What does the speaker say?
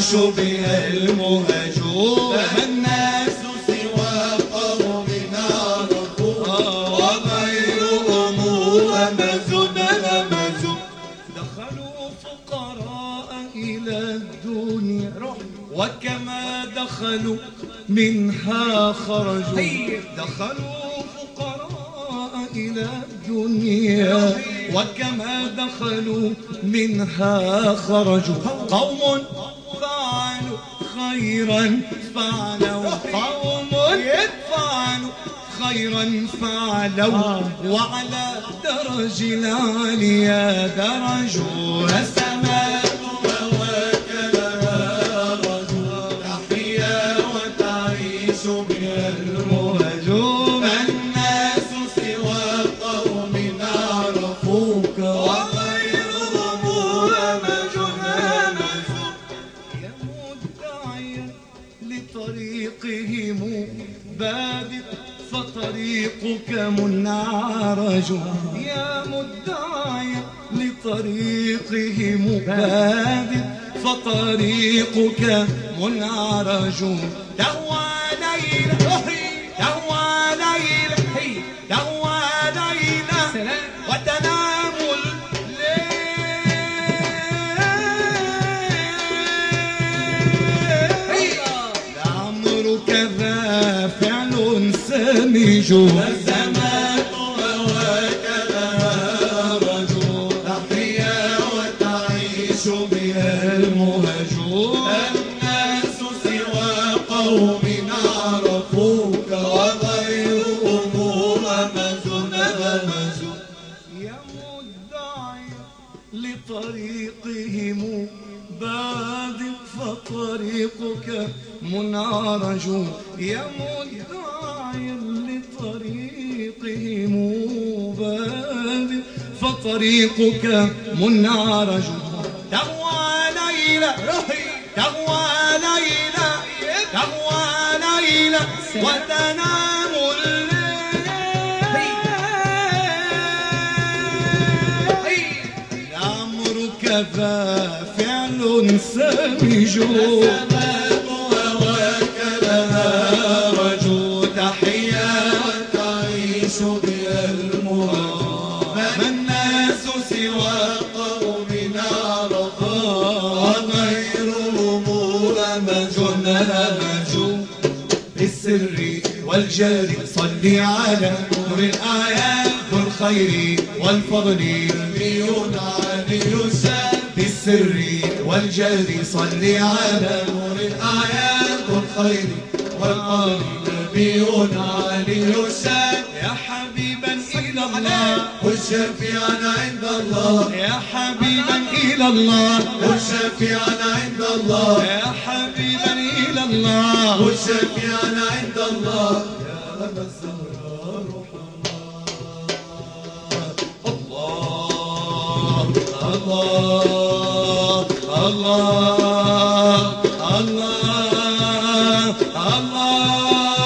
تعيش بها المهجون. ما الناس سوى قوم عرفوا وغيرهم همزون همزون. دخلوا فقراء إلى الدنيا وكما دخلوا منها خرجوا. دخلوا فقراء إلى الدنيا وكما دخلوا منها خرجوا. قوم فعلوا خيرا فعلوا، قوم فعلوا خيرا فعلوا، وعلى درج العليا درجوا. السماء هواك لها رجل تحيا وتعيش بها المهجون. الناس سوى قوم عرفوك وغيرهم همج همج. يا مدعيا لطريقهم بادئ فطريقك منعرج. يا مدعيا لطريقهم بادئ فطريقك منعرج. دهوى ليلى دهوى ليلى دهوى ليلى وتنام الليل. لعمرك ذا فعل سمج. السماء هواك لها رجل تحيا وتعيش بها المهجون. الناس سوى قوم عرفوك وغيرهم همز همز. يا مدعيا لطريقهم بادئ فطريقك منعرج. يا مدعيا لطريقهم بادئ فطريقك منعرج. دهوى ليلى دهوى ليلى دهوى ليلى وتنام الليل. لعمرك ذا فعل سمج. السماء هواك لها رجل تحيا وتعيش بها المهجون. ما الناس سوى قوم عرفوا وغيرهم همج همج. بالسر والجهر صل على نور الأعيان ذو الخير والفضل نبينا علي الشان. بالسر والجهر صل على نور الأعيان ذو الخير والفضل نبينا علي الشان. يا حبيبا إلى الله والشفيعا عند الله. يا حبيبا إلى الله والشفيعا عند الله. يا حبيبا إلى الله والشفيعا عند الله. يا أبا الزهراء روح الله الله الله الله الله الله